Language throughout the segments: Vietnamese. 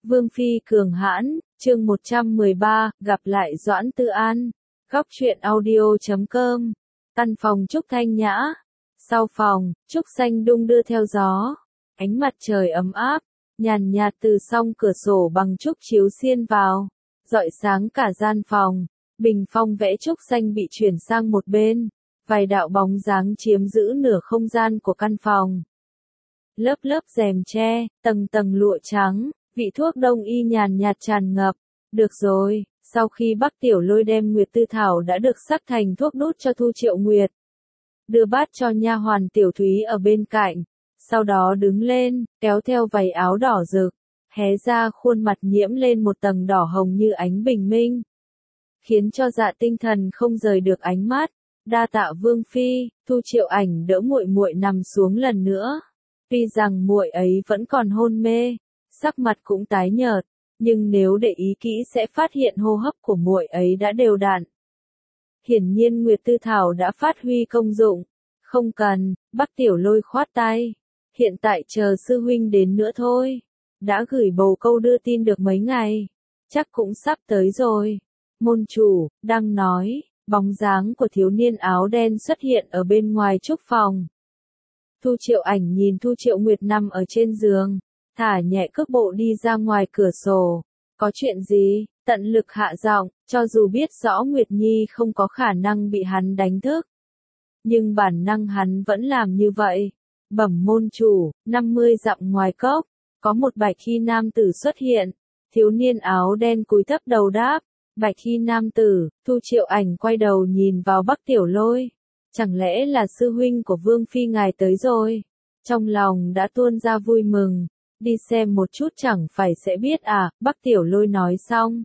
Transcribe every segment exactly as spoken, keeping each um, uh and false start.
Vương Phi cường hãn, chương một trăm mười ba, gặp lại Doãn Tư An. Góc truyện audio chấm com. Căn phòng Trúc thanh nhã. Sau phòng, Trúc xanh đung đưa theo gió. Ánh mặt trời ấm áp, nhàn nhạt từ song cửa sổ bằng trúc chiếu xiên vào, rọi sáng cả gian phòng. Bình phong vẽ trúc xanh bị chuyển sang một bên, vài đạo bóng dáng chiếm giữ nửa không gian của căn phòng. Lớp lớp rèm tre, tầng tầng lụa trắng, vị thuốc đông y nhàn nhạt tràn ngập. Được rồi, sau khi Bắc Tiểu Lôi đem Nguyệt Tư Thảo đã được sắc thành thuốc đút cho Thu Triệu Nguyệt, đưa bát cho nha hoàn Tiểu Thúy ở bên cạnh, sau đó đứng lên, kéo theo váy áo đỏ rực, hé ra khuôn mặt nhiễm lên một tầng đỏ hồng như ánh bình minh, khiến cho Dạ Tinh Thần không rời được ánh mắt. Đa tạ Vương Phi. Thu Triệu Ảnh đỡ muội muội nằm xuống lần nữa. Tuy rằng muội ấy vẫn còn hôn mê, sắc mặt cũng tái nhợt, nhưng nếu để ý kỹ sẽ phát hiện hô hấp của muội ấy đã đều đặn. Hiển nhiên Nguyệt Tư Thảo đã phát huy công dụng. Không cần. Bắc Tiểu Lôi khoát tay. Hiện tại chờ sư huynh đến nữa thôi. Đã gửi bầu câu đưa tin được mấy ngày, chắc cũng sắp tới rồi. Môn chủ đang nói, bóng dáng của thiếu niên áo đen xuất hiện ở bên ngoài trúc phòng. Thu Triệu Ảnh nhìn Thu Triệu Nguyệt nằm ở trên giường, thả nhẹ cước bộ đi ra ngoài cửa sổ. Có chuyện gì? Tận lực hạ giọng, cho dù biết rõ Nguyệt Nhi không có khả năng bị hắn đánh thức, nhưng bản năng hắn vẫn làm như vậy. Bẩm môn chủ, năm mươi dặm ngoài cốc, có một bạch y nam tử xuất hiện. Thiếu niên áo đen cúi thấp đầu đáp. Bạch y nam tử. Thu Triệu Ảnh quay đầu nhìn vào Bắc Tiểu Lôi. Chẳng lẽ là sư huynh của Vương Phi ngài tới rồi? Trong lòng đã tuôn ra vui mừng. Đi xem một chút chẳng phải sẽ biết à? Bắc Tiểu Lôi nói xong,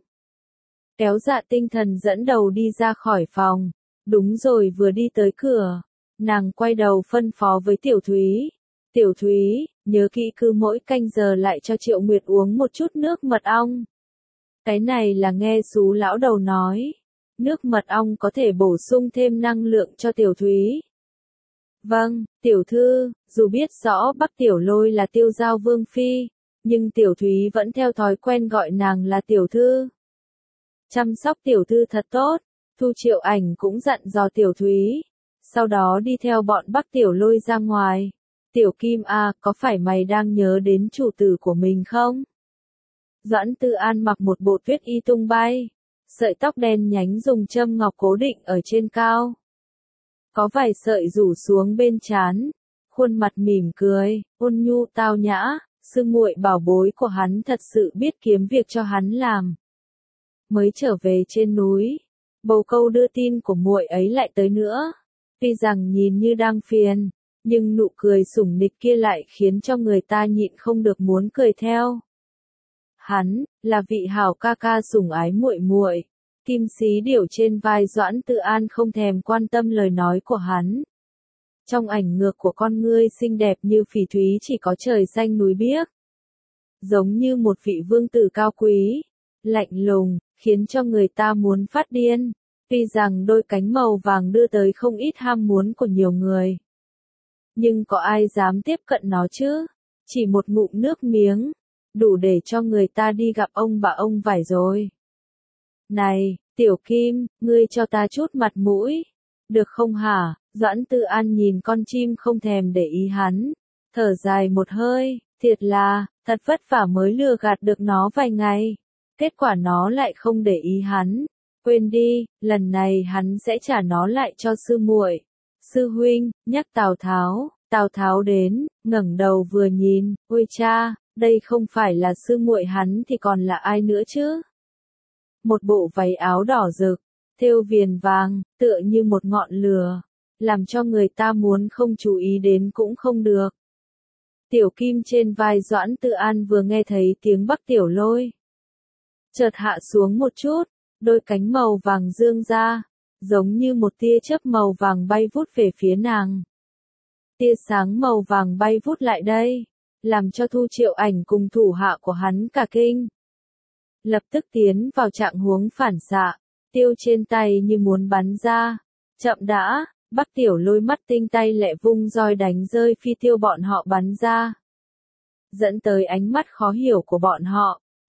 kéo Dạ Tinh Thần dẫn đầu đi ra khỏi phòng. Đúng rồi, vừa đi tới cửa, nàng quay đầu phân phó với Tiểu Thúy. Tiểu Thúy, nhớ kỹ cứ mỗi canh giờ lại cho Triệu Nguyệt uống một chút nước mật ong. Cái này là nghe Sú lão đầu nói. Nước mật ong có thể bổ sung thêm năng lượng cho Tiểu Thúy. Vâng, tiểu thư. Dù biết rõ Bắc Tiểu Lôi là tiêu giao Vương Phi, nhưng Tiểu Thúy vẫn theo thói quen gọi nàng là tiểu thư. Chăm sóc tiểu thư thật tốt. Thu Triệu Ảnh cũng dặn dò Tiểu Thúy. Sau đó đi theo bọn Bắc Tiểu Lôi ra ngoài. Tiểu Kim à, có phải mày đang nhớ đến chủ tử của mình không? Doãn Tư An mặc một bộ tuyết y tung bay, sợi tóc đen nhánh dùng châm ngọc cố định ở trên cao, có vài sợi rủ xuống bên trán, khuôn mặt mỉm cười, ôn nhu tao nhã. Sư muội bảo bối của hắn thật sự biết kiếm việc cho hắn làm. Mới trở về trên núi, bầu câu đưa tin của muội ấy lại tới nữa. Tuy rằng nhìn như đang phiền, nhưng nụ cười sủng nịch kia lại khiến cho người ta nhịn không được muốn cười theo. Hắn là vị hảo ca ca sủng ái muội muội. Kim xí điểu trên vai Doãn Tư An không thèm quan tâm lời nói của hắn. Trong ảnh ngược của con ngươi xinh đẹp như phỉ thúy chỉ có trời xanh núi biếc, giống như một vị vương tử cao quý, lạnh lùng, khiến cho người ta muốn phát điên. Tuy rằng đôi cánh màu vàng đưa tới không ít ham muốn của nhiều người, nhưng có ai dám tiếp cận nó chứ? Chỉ một ngụm nước miếng, đủ để cho người ta đi gặp ông bà ông vải rồi. Này, Tiểu Kim, ngươi cho ta chút mặt mũi, được không hả? Doãn Tư An nhìn con chim không thèm để ý hắn, thở dài một hơi, thiệt là, thật vất vả mới lừa gạt được nó vài ngày, kết quả nó lại không để ý hắn. Quên đi, lần này hắn sẽ trả nó lại cho sư muội. Sư huynh, nhắc Tào Tháo. Tào Tháo đến, ngẩng đầu vừa nhìn, ôi cha, đây không phải là sư muội hắn thì còn là ai nữa chứ? Một bộ váy áo đỏ rực, thêu viền vàng, tựa như một ngọn lửa, làm cho người ta muốn không chú ý đến cũng không được. Tiểu Kim trên vai Doãn Tư An vừa nghe thấy tiếng Bắc Tiểu Lôi, chợt hạ xuống một chút, đôi cánh màu vàng dương ra, giống như một tia chớp màu vàng bay vút về phía nàng. Tia sáng màu vàng bay vút lại đây, làm cho Thu Triệu Ảnh cùng thủ hạ của hắn cả kinh. Lập tức tiến vào trạng huống phản xạ, tiêu trên tay như muốn bắn ra. Chậm đã, Bắc Tiểu Lôi mắt tinh tay lẹ vung roi đánh rơi phi tiêu bọn họ bắn ra, dẫn tới ánh mắt khó hiểu của bọn họ.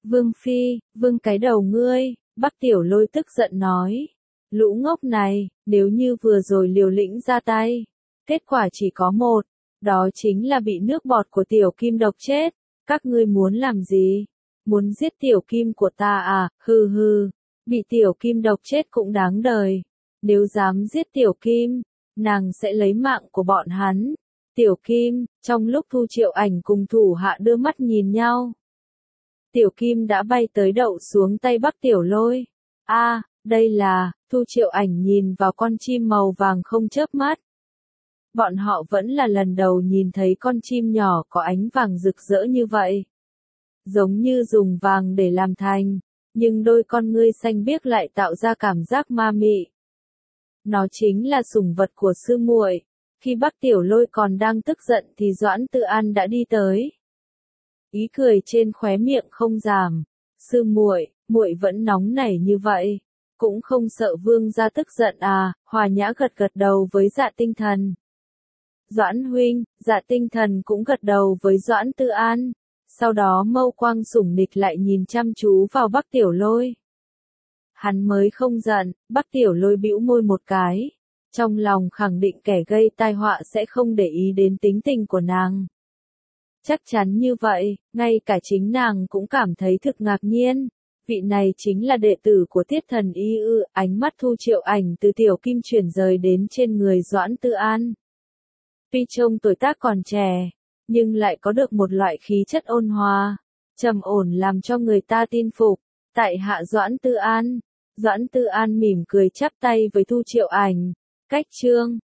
Vương Phi, vương cái đầu ngươi, Bắc Tiểu Lôi tức giận nói. Lũ ngốc này, nếu như vừa rồi liều lĩnh ra tay, kết quả chỉ có một, đó chính là bị nước bọt của Tiểu Kim độc chết. Các ngươi muốn làm gì? Muốn giết Tiểu Kim của ta à? Hừ hừ, bị Tiểu Kim độc chết cũng đáng đời. Nếu dám giết Tiểu Kim, nàng sẽ lấy mạng của bọn hắn. Tiểu Kim, trong lúc Thu Triệu Ảnh cùng thủ hạ đưa mắt nhìn nhau, Tiểu Kim đã bay tới đậu xuống tay Bắc Tiểu Lôi. A, à, đây là, Thu Triệu Ảnh nhìn vào con chim màu vàng không chớp mắt. Bọn họ vẫn là lần đầu nhìn thấy con chim nhỏ có ánh vàng rực rỡ như vậy. Giống như dùng vàng để làm thành, nhưng đôi con ngươi xanh biếc lại tạo ra cảm giác ma mị. Nó chính là sủng vật của sư muội. Khi Bắc Tiểu Lôi còn đang tức giận thì Doãn Tự An đã đi tới. Ý cười trên khóe miệng không giảm. Sư muội, muội vẫn nóng nảy như vậy, cũng không sợ vương gia tức giận à? Hòa Nhã gật gật đầu với Dạ Tinh Thần. Doãn huynh, Dạ Tinh Thần cũng gật đầu với Doãn Tự An. Sau đó mâu quang sủng nịch lại nhìn chăm chú vào Bắc Tiểu Lôi. Hắn mới không giận. Bắc Tiểu Lôi bĩu môi một cái. Trong lòng khẳng định kẻ gây tai họa sẽ không để ý đến tính tình của nàng. Chắc chắn như vậy, ngay cả chính nàng cũng cảm thấy thực ngạc nhiên. Vị này chính là đệ tử của Tiết Thần Y ư? Ánh mắt Thu Triệu Ảnh từ Tiểu Kim chuyển rời đến trên người Doãn Tự An. Tuy trông tuổi tác còn trẻ, nhưng lại có được một loại khí chất ôn hòa, trầm ổn làm cho người ta tin phục. Tại hạ Doãn Tự An. Doãn Tự An mỉm cười chắp tay với Thu Triệu Ảnh. Cách chương